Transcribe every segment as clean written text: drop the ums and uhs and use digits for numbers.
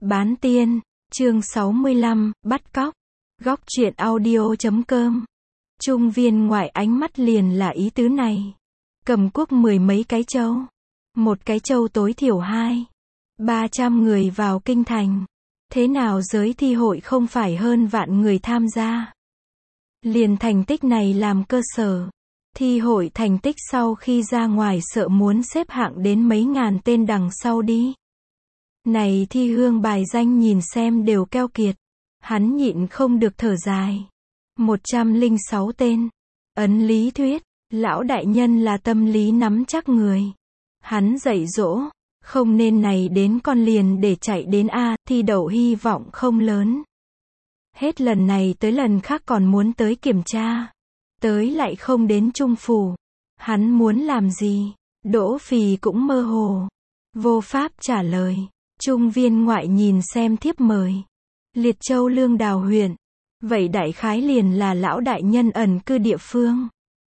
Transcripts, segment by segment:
Bán tiên, chương 65, bắt cóc. Góc truyện audio.com. Trung viên ngoại ánh mắt liền là ý tứ này. Cầm cuốc 10 mấy cái trâu. Một cái trâu tối thiểu 200-300 người vào kinh thành. Thế nào giới thi hội không phải hơn vạn người tham gia. Liền thành tích này làm cơ sở. Thi hội thành tích sau khi ra ngoài sợ muốn xếp hạng đến mấy ngàn tên đằng sau đi. Này thi hương bài danh nhìn xem đều keo kiệt. Hắn nhịn không được thở dài. 106 tên. Ấn lý thuyết, lão đại nhân là tâm lý nắm chắc người. Hắn dạy dỗ, không nên này đến con liền để chạy đến A, thi đậu hy vọng không lớn. Hết lần này tới lần khác còn muốn tới kiểm tra. Tới lại không đến Trung phủ. Hắn muốn làm gì? Đỗ Phì cũng mơ hồ. Vô pháp trả lời. Trung viên ngoại nhìn xem thiếp mời. Liệt Châu Lương Đào huyện. Vậy đại khái liền là lão đại nhân ẩn cư địa phương.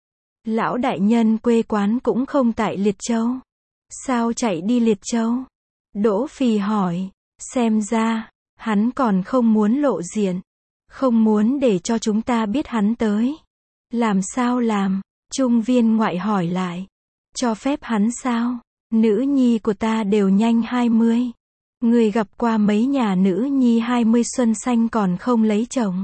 Lão đại nhân quê quán cũng không tại Liệt Châu. Sao chạy đi Liệt Châu? Đỗ Phì hỏi. Xem ra, hắn còn không muốn lộ diện. Không muốn để cho chúng ta biết hắn tới. Làm sao làm? Trung viên ngoại hỏi lại. Cho phép hắn sao? Nữ nhi của ta đều nhanh 20. Người gặp qua mấy nhà nữ nhi 20 xuân xanh còn không lấy chồng.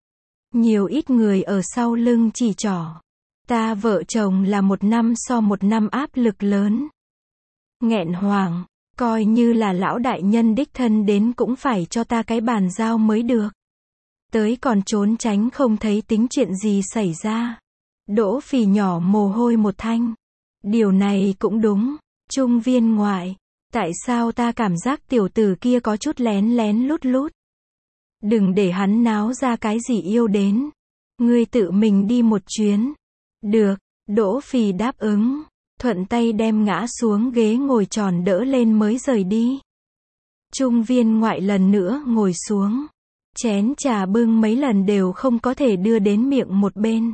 Nhiều ít người ở sau lưng chỉ trỏ. Ta vợ chồng là một năm so một năm áp lực lớn. Nghẹn hoàng, coi như là lão đại nhân đích thân đến cũng phải cho ta cái bàn giao mới được. Tới còn trốn tránh không thấy tính chuyện gì xảy ra. Đỗ Phì nhỏ mồ hôi một thanh. Điều này cũng đúng. Trung viên ngoại. Tại sao ta cảm giác tiểu tử kia có chút lén lén lút lút. Đừng để hắn náo ra cái gì yêu đến. Ngươi tự mình đi một chuyến. Được. Đỗ Phì đáp ứng. Thuận tay đem ngã xuống ghế ngồi tròn đỡ lên mới rời đi. Trung viên ngoại lần nữa ngồi xuống. Chén trà bưng mấy lần đều không có thể đưa đến miệng một bên.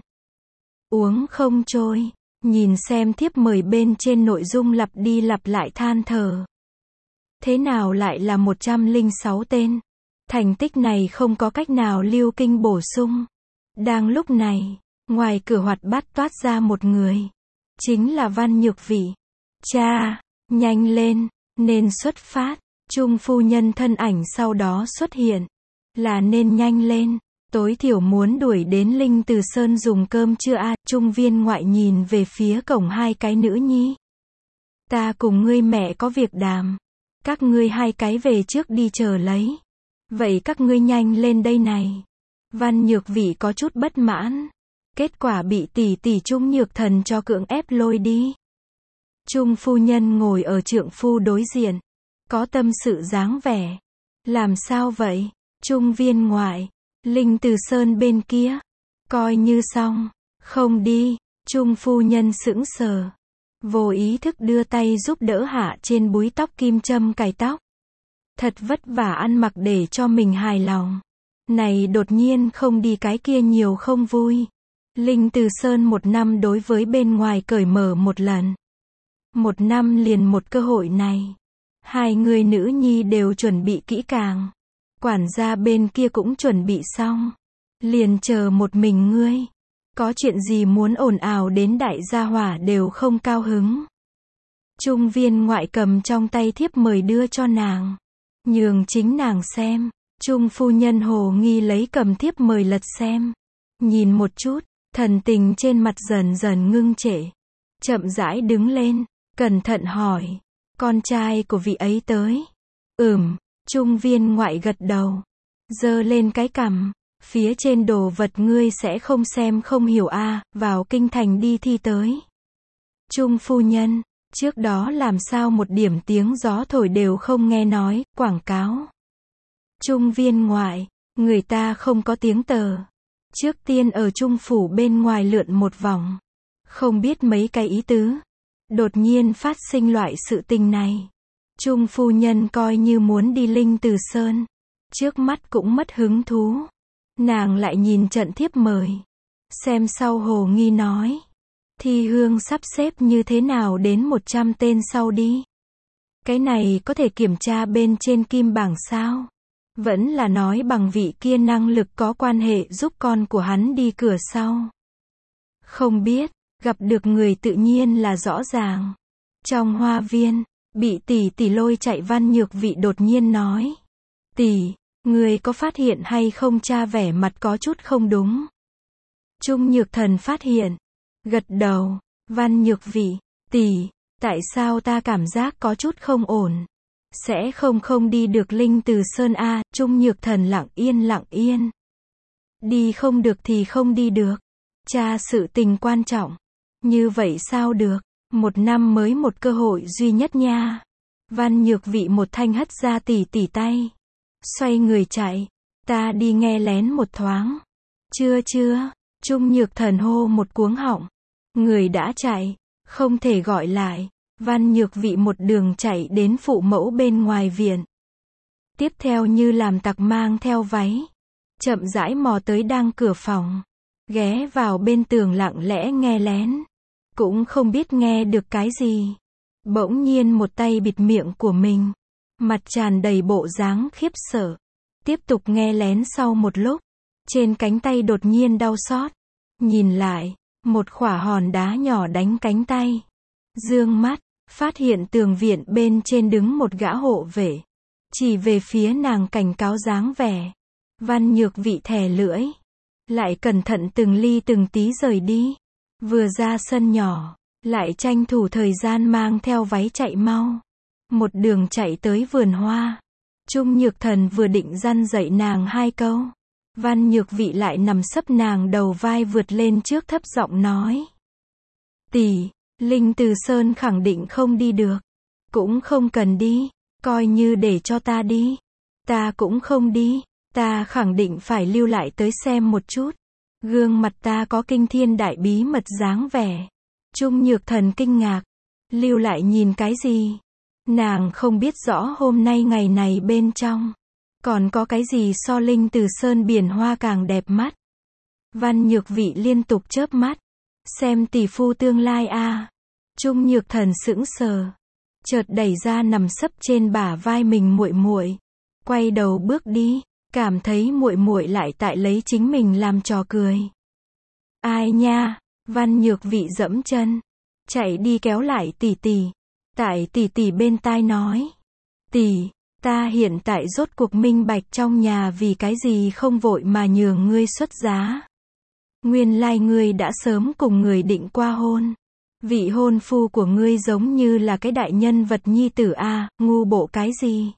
Uống không trôi. Nhìn xem thiếp mời bên trên nội dung lặp đi lặp lại than thở. Thế nào lại là 106 tên? Thành tích này không có cách nào lưu kinh bổ sung. Đang lúc này, ngoài cửa hoạt bát toát ra một người. Chính là Văn Nhược Vĩ. Cha, nhanh lên, nên xuất phát. Trung phu nhân thân ảnh sau đó xuất hiện. Là nên nhanh lên. Tối thiểu muốn đuổi đến Linh Từ Sơn dùng cơm trưa a. Trung viên ngoại nhìn về phía cổng hai cái nữ nhi. Ta cùng ngươi mẹ có việc đàm. Các ngươi hai cái về trước đi chờ lấy. Vậy các ngươi nhanh lên đây này. Văn Nhược Vĩ có chút bất mãn. Kết quả bị tỷ tỷ Trung Nhược Thần cho cưỡng ép lôi đi. Trung phu nhân ngồi ở trượng phu đối diện. Có tâm sự dáng vẻ. Làm sao vậy? Trung viên ngoại. Linh Từ Sơn bên kia. Coi như xong. Không đi. Trung phu nhân sững sờ. Vô ý thức đưa tay giúp đỡ hạ trên búi tóc kim châm cài tóc. Thật vất vả ăn mặc để cho mình hài lòng. Này đột nhiên không đi cái kia nhiều không vui. Linh Từ Sơn một năm đối với bên ngoài cởi mở một lần. Một năm liền một cơ hội này. Hai người nữ nhi đều chuẩn bị kỹ càng. Quản gia bên kia cũng chuẩn bị xong. Liền chờ một mình ngươi. Có chuyện gì muốn ồn ào đến đại gia hỏa đều không cao hứng. Trung viên ngoại cầm trong tay thiếp mời đưa cho nàng. Nhường chính nàng xem. Trung phu nhân hồ nghi lấy cầm thiếp mời lật xem. Nhìn một chút, thần tình trên mặt dần dần ngưng trệ. Chậm rãi đứng lên, cẩn thận hỏi. Con trai của vị ấy tới. Trung viên ngoại gật đầu. Giơ lên cái cằm. Phía trên đồ vật ngươi sẽ không xem không hiểu a. Vào kinh thành đi thi tới. Trung phu nhân. Trước đó làm sao một điểm tiếng gió thổi đều không nghe nói. Quảng cáo. Trung viên ngoại. Người ta không có tiếng tờ. Trước tiên ở Trung phủ bên ngoài lượn một vòng. Không biết mấy cái ý tứ. Đột nhiên phát sinh loại sự tình này. Trung phu nhân coi như muốn đi Linh Từ Sơn. Trước mắt cũng mất hứng thú. Nàng lại nhìn trận thiếp mời. Xem sau hồ nghi nói. Thi hương sắp xếp như thế nào đến 100 tên sau đi. Cái này có thể kiểm tra bên trên kim bảng sao? Vẫn là nói bằng vị kia năng lực có quan hệ giúp con của hắn đi cửa sau. Không biết, gặp được người tự nhiên là rõ ràng. Trong hoa viên, bị tỷ tỷ lôi chạy Văn Nhược Vị đột nhiên nói. Tỷ, người có phát hiện hay không cha vẻ mặt có chút không đúng? Trung Nhược Thần phát hiện. Gật đầu, Văn Nhược Vị, tỷ, tại sao ta cảm giác có chút không ổn? Sẽ không đi được Linh Từ Sơn a? Trung Nhược Thần lặng yên. Đi không được thì không đi được. Cha sự tình quan trọng. Như vậy sao được? Một năm mới một cơ hội duy nhất nha. Văn Nhược Vị một thanh hất ra tỷ tỷ tay. Xoay người chạy. Ta đi nghe lén một thoáng. Chưa. Trung Nhược Thần hô một cuống họng. Người đã chạy, không thể gọi lại. Văn Nhược Vị một đường chạy đến phụ mẫu bên ngoài viện. Tiếp theo như làm tặc mang theo váy. Chậm rãi mò tới đang cửa phòng. Ghé vào bên tường lặng lẽ nghe lén. Cũng không biết nghe được cái gì. Bỗng nhiên một tay bịt miệng của mình. Mặt tràn đầy bộ dáng khiếp sợ. Tiếp tục nghe lén sau một lúc. Trên cánh tay đột nhiên đau xót. Nhìn lại, một khỏa hòn đá nhỏ đánh cánh tay. Dương mắt, phát hiện tường viện bên trên đứng một gã hộ vệ. Chỉ về phía nàng cảnh cáo dáng vẻ. Văn Nhược Vị thè lưỡi. Lại cẩn thận từng ly từng tí rời đi. Vừa ra sân nhỏ, lại tranh thủ thời gian mang theo váy chạy mau. Một đường chạy tới vườn hoa. Trung Nhược Thần vừa định răn dạy nàng hai câu. Văn Nhược Vị lại nằm sấp nàng đầu vai vượt lên trước thấp giọng nói. Tỷ, Linh Từ Sơn khẳng định không đi được. Cũng không cần đi, coi như để cho ta đi. Ta cũng không đi, ta khẳng định phải lưu lại tới xem một chút. Gương mặt ta có kinh thiên đại bí mật dáng vẻ. Trung Nhược Thần kinh ngạc. Lưu lại nhìn cái gì? Nàng không biết rõ hôm nay ngày này bên trong. Còn có cái gì so Linh Từ Sơn biển hoa càng đẹp mắt. Văn Nhược Vị liên tục chớp mắt. Xem tỷ phu tương lai a. Trung Nhược Thần sững sờ. Chợt đẩy ra nằm sấp trên bả vai mình muội muội. Quay đầu bước đi. Cảm thấy muội muội lại tại lấy chính mình làm trò cười. Ai nha? Văn Nhược Vị dẫm chân. Chạy đi kéo lại tỷ tỷ. Tại tỷ tỷ bên tai nói. Tỷ, ta hiện tại rốt cuộc minh bạch trong nhà vì cái gì không vội mà nhường ngươi xuất giá. Nguyên lai ngươi đã sớm cùng người định qua hôn. Vị hôn phu của ngươi giống như là cái đại nhân vật nhi tử a, ngu bộ cái gì?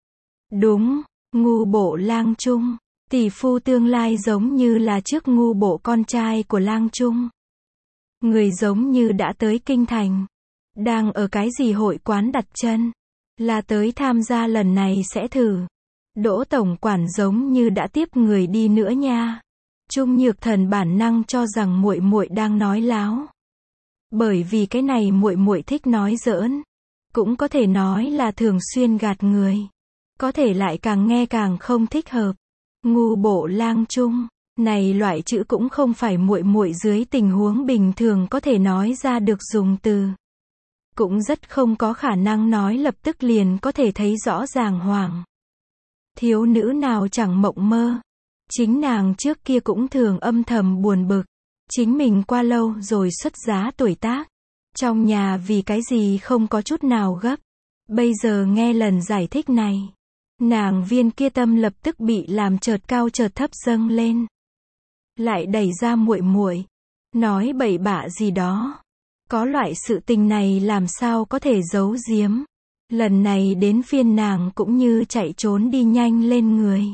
Đúng, ngu bộ Lang Trung. Tỷ phu tương lai giống như là trước ngu bộ con trai của Lang Trung. Người giống như đã tới kinh thành. Đang ở cái gì hội quán đặt chân. Là tới tham gia lần này sẽ thử. Đỗ tổng quản giống như đã tiếp người đi nữa nha. Trung Nhược Thần bản năng cho rằng muội muội đang nói láo. Bởi vì cái này muội muội thích nói giỡn. Cũng có thể nói là thường xuyên gạt người. Có thể lại càng nghe càng không thích hợp. Ngu bộ Lang Trung. Này loại chữ cũng không phải muội muội dưới tình huống bình thường có thể nói ra được dùng từ. Cũng rất không có khả năng nói lập tức liền có thể thấy rõ ràng hoàng. Thiếu nữ nào chẳng mộng mơ. Chính nàng trước kia cũng thường âm thầm buồn bực. Chính mình qua lâu rồi xuất giá tuổi tác. Trong nhà vì cái gì không có chút nào gấp. Bây giờ nghe lần giải thích này. Nàng viên kia tâm lập tức bị làm chợt cao chợt thấp dâng lên. Lại đẩy ra muội muội. Nói bậy bạ gì đó. Có loại sự tình này làm sao có thể giấu giếm. Lần này đến phiên nàng cũng như chạy trốn đi nhanh lên người.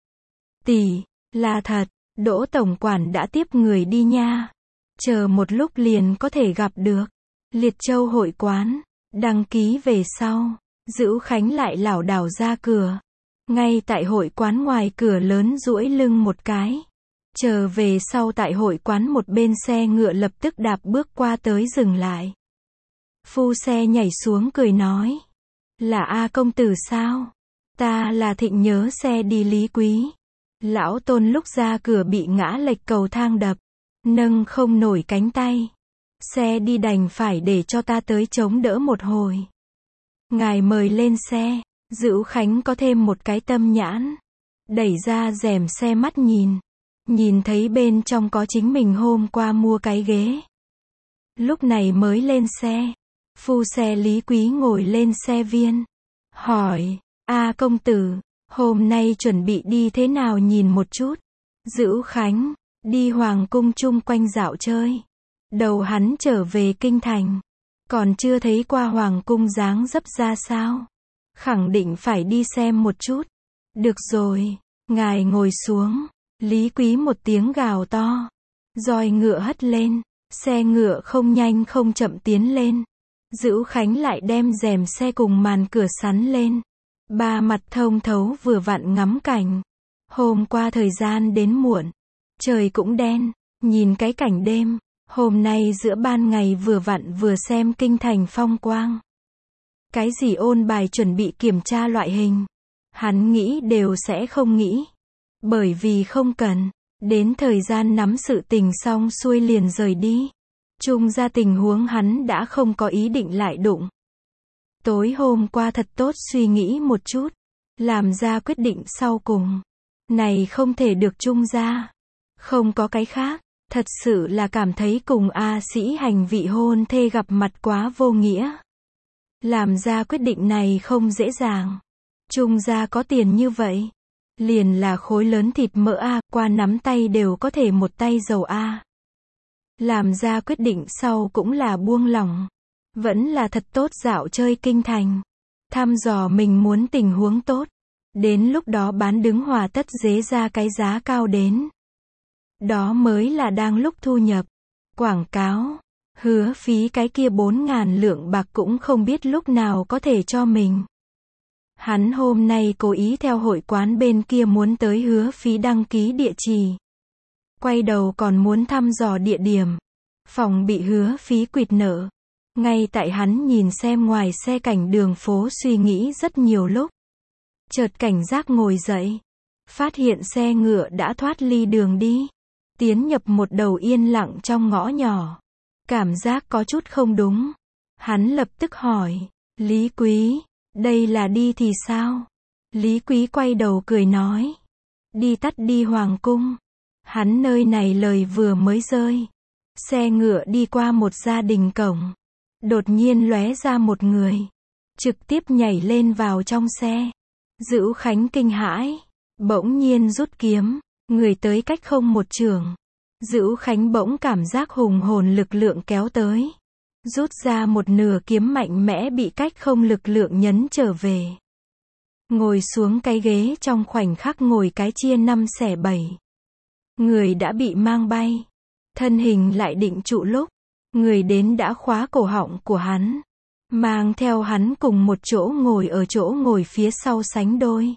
Tỷ, là thật, Đỗ tổng quản đã tiếp người đi nha. Chờ một lúc liền có thể gặp được. Liệt Châu hội quán, đăng ký về sau. Dữu Khánh lại lảo đảo ra cửa. Ngay tại hội quán ngoài cửa lớn duỗi lưng một cái. Chờ về sau tại hội quán một bên xe ngựa lập tức đạp bước qua tới dừng lại. Phu xe nhảy xuống cười nói. Là A công tử sao? Ta là Thịnh nhớ xe đi Lý Quý. Lão Tôn lúc ra cửa bị ngã lệch cầu thang đập. Nâng không nổi cánh tay. Xe đi đành phải để cho ta tới chống đỡ một hồi. Ngài mời lên xe. Dữu Khánh có thêm một cái tâm nhãn. Đẩy ra rèm xe mắt nhìn. Nhìn thấy bên trong có chính mình hôm qua mua cái ghế. Lúc này mới lên xe. Phu xe Lý Quý ngồi lên xe Viên. Hỏi, công tử, hôm nay chuẩn bị đi thế nào nhìn một chút. Dữu Khánh, đi hoàng cung chung quanh dạo chơi. Đầu hắn trở về kinh thành. Còn chưa thấy qua hoàng cung dáng dấp ra sao. Khẳng định phải đi xem một chút. Được rồi, ngài ngồi xuống. Lý Quý một tiếng gào to. Roi ngựa hất lên. Xe ngựa không nhanh không chậm tiến lên. Dữu Khánh lại đem rèm xe cùng màn cửa sắn lên. Ba mặt thông thấu vừa vặn ngắm cảnh. Hôm qua thời gian đến muộn. Trời cũng đen. Nhìn cái cảnh đêm. Hôm nay giữa ban ngày vừa vặn vừa xem kinh thành phong quang. Cái gì ôn bài chuẩn bị kiểm tra loại hình. Hắn nghĩ đều sẽ không nghĩ. Bởi vì không cần. Đến thời gian nắm sự tình xong xuôi liền rời đi. Chung ra tình huống hắn đã không có ý định lại đụng. Tối hôm qua thật tốt suy nghĩ một chút. Làm ra quyết định sau cùng. Này không thể được chung ra. Không có cái khác. Thật sự là cảm thấy cùng A Sĩ Hành vị hôn thê gặp mặt quá vô nghĩa. Làm ra quyết định này không dễ dàng. Chung ra có tiền như vậy. Liền là khối lớn thịt mỡ qua nắm tay đều có thể một tay dầu Làm ra quyết định sau cũng là buông lỏng. Vẫn là thật tốt dạo chơi kinh thành. Thăm dò mình muốn tình huống tốt. Đến lúc đó bán đứng hòa tất dế ra cái giá cao đến. Đó mới là đang lúc thu nhập. Quảng cáo. Hứa phí cái kia 4.000 lượng bạc cũng không biết lúc nào có thể cho mình. Hắn hôm nay cố ý theo hội quán bên kia muốn tới hứa phí đăng ký địa chỉ. Quay đầu còn muốn thăm dò địa điểm. Phòng bị hứa phí quỵt nợ. Ngay tại hắn nhìn xem ngoài xe cảnh đường phố suy nghĩ rất nhiều lúc. Chợt cảnh giác ngồi dậy. Phát hiện xe ngựa đã thoát ly đường đi. Tiến nhập một đầu yên lặng trong ngõ nhỏ. Cảm giác có chút không đúng. Hắn lập tức hỏi. Lý Quý, đây là đi thì sao? Lý Quý quay đầu cười nói. Đi tắt đi hoàng cung. Hắn nơi này lời vừa mới rơi. Xe ngựa đi qua một gia đình cổng. Đột nhiên lóe ra một người. Trực tiếp nhảy lên vào trong xe. Dữu Khánh kinh hãi. Bỗng nhiên rút kiếm. Người tới cách không một chưởng. Dữu Khánh bỗng cảm giác hùng hồn lực lượng kéo tới. Rút ra một nửa kiếm mạnh mẽ bị cách không lực lượng nhấn trở về. Ngồi xuống cái ghế trong khoảnh khắc ngồi cái chia 5 xẻ 7. Người đã bị mang bay. Thân hình lại định trụ lúc. Người đến đã khóa cổ họng của hắn. Mang theo hắn cùng một chỗ ngồi ở chỗ ngồi phía sau sánh đôi.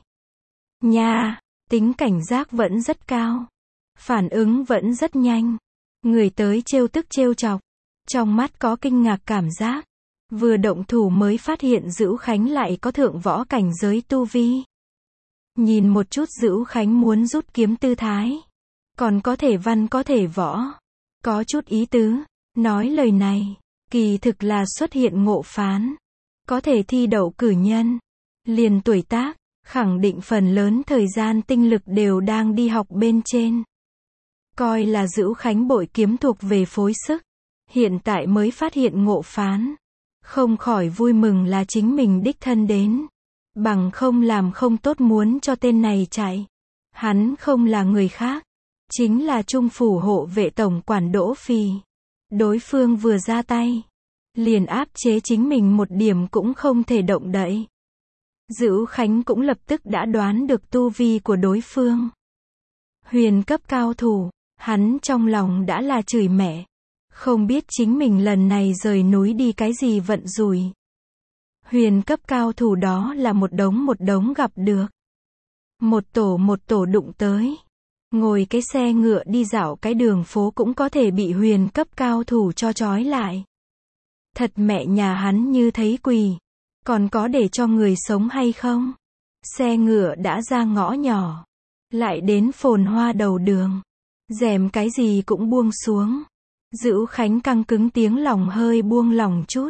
Nha, tính cảnh giác vẫn rất cao. Phản ứng vẫn rất nhanh. Người tới trêu tức trêu chọc. Trong mắt có kinh ngạc cảm giác. Vừa động thủ mới phát hiện Dữu Khánh lại có thượng võ cảnh giới tu vi. Nhìn một chút Dữu Khánh muốn rút kiếm tư thái. Còn có thể văn có thể võ. Có chút ý tứ. Nói lời này. Kỳ thực là xuất hiện ngộ phán. Có thể thi đậu cử nhân. Liền tuổi tác. Khẳng định phần lớn thời gian tinh lực đều đang đi học bên trên. Coi là Dữu Khánh bội kiếm thuộc về phối sức. Hiện tại mới phát hiện ngộ phán. Không khỏi vui mừng là chính mình đích thân đến. Bằng không làm không tốt muốn cho tên này chạy. Hắn không là người khác. Chính là Trung phủ hộ vệ tổng quản Đỗ Phì. Đối phương vừa ra tay. Liền áp chế chính mình một điểm cũng không thể động đậy. Dữu Khánh cũng lập tức đã đoán được tu vi của đối phương. Huyền cấp cao thủ. Hắn trong lòng đã là chửi mẹ. Không biết chính mình lần này rời núi đi cái gì vận rủi. Huyền cấp cao thủ đó là một đống gặp được. Một tổ đụng tới. Ngồi cái xe ngựa đi dạo cái đường phố cũng có thể bị huyền cấp cao thủ cho trói lại. Thật mẹ nhà hắn như thấy quỳ. Còn có để cho người sống hay không? Xe ngựa đã ra ngõ nhỏ. Lại đến phồn hoa đầu đường. Rèm cái gì cũng buông xuống. Dữu Khánh căng cứng tiếng lòng hơi buông lỏng chút.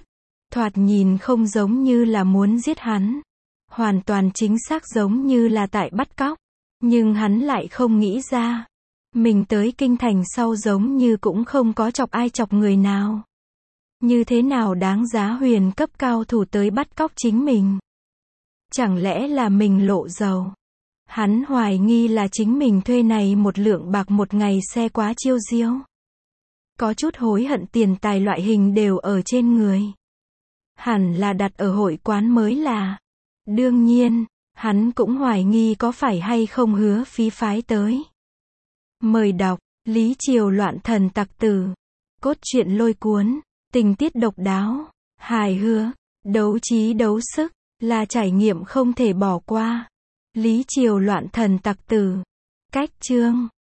Thoạt nhìn không giống như là muốn giết hắn. Hoàn toàn chính xác giống như là tại bắt cóc. Nhưng hắn lại không nghĩ ra. Mình tới kinh thành sau giống như cũng không có chọc ai chọc người nào. Như thế nào đáng giá huyền cấp cao thủ tới bắt cóc chính mình? Chẳng lẽ là mình lộ dầu? Hắn hoài nghi là chính mình thuê này một lượng bạc một ngày xe quá chiêu diêu. Có chút hối hận tiền tài loại hình đều ở trên người. Hẳn là đặt ở hội quán mới là. Đương nhiên, hắn cũng hoài nghi có phải hay không Hứa Phí phái tới. Mời đọc, Lý Triều loạn thần tặc tử. Cốt truyện lôi cuốn, tình tiết độc đáo, hài hước, đấu trí đấu sức, là trải nghiệm không thể bỏ qua. Lý Triều loạn thần tặc tử. Cách chương